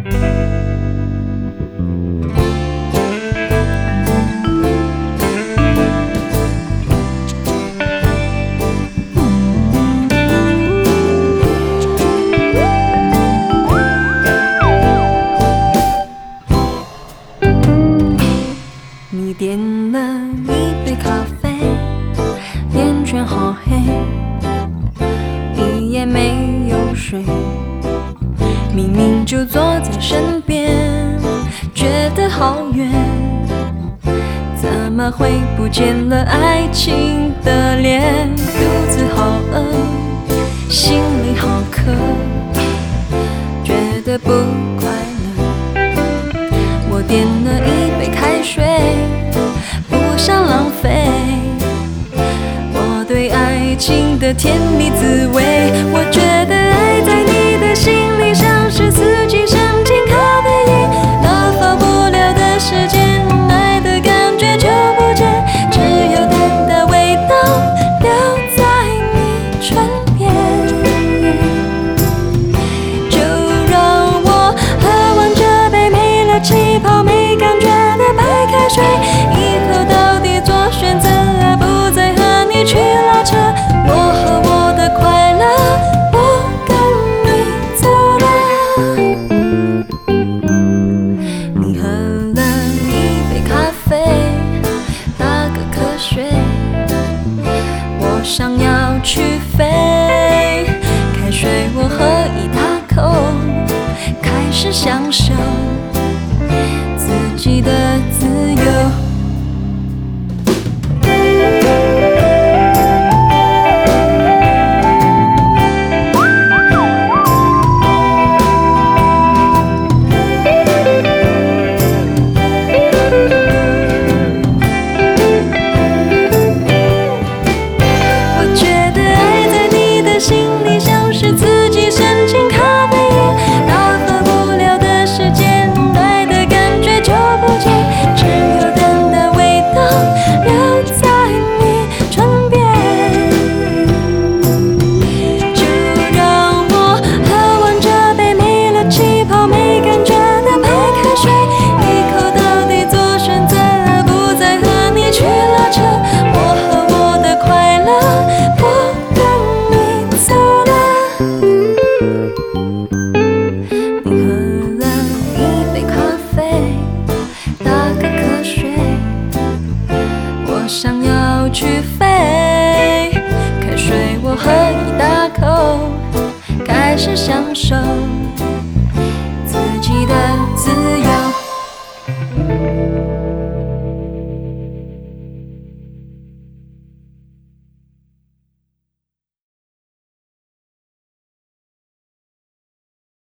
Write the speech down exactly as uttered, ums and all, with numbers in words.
你点了一杯咖啡，眼圈好黑，一夜没有睡，明明就坐在身边，觉得好远，怎么会不见了爱情的脸？肚子好饿，心里好渴，觉得不快乐。我点了一杯开水，不想浪费我对爱情的甜蜜滋味。我觉得爱在你的心里像是四季想进咖啡因，打发不了的时间，爱的感觉就不见，只有淡淡味道留在你唇边。就让我喝完这杯没了气泡没感觉的白开水，以后到底做选择啊，不再和你去拉扯，我和我的快乐不跟你走了。你喝了一杯咖啡，打个瞌睡，我想要去飞，开水我喝一大口，开始享受自己的自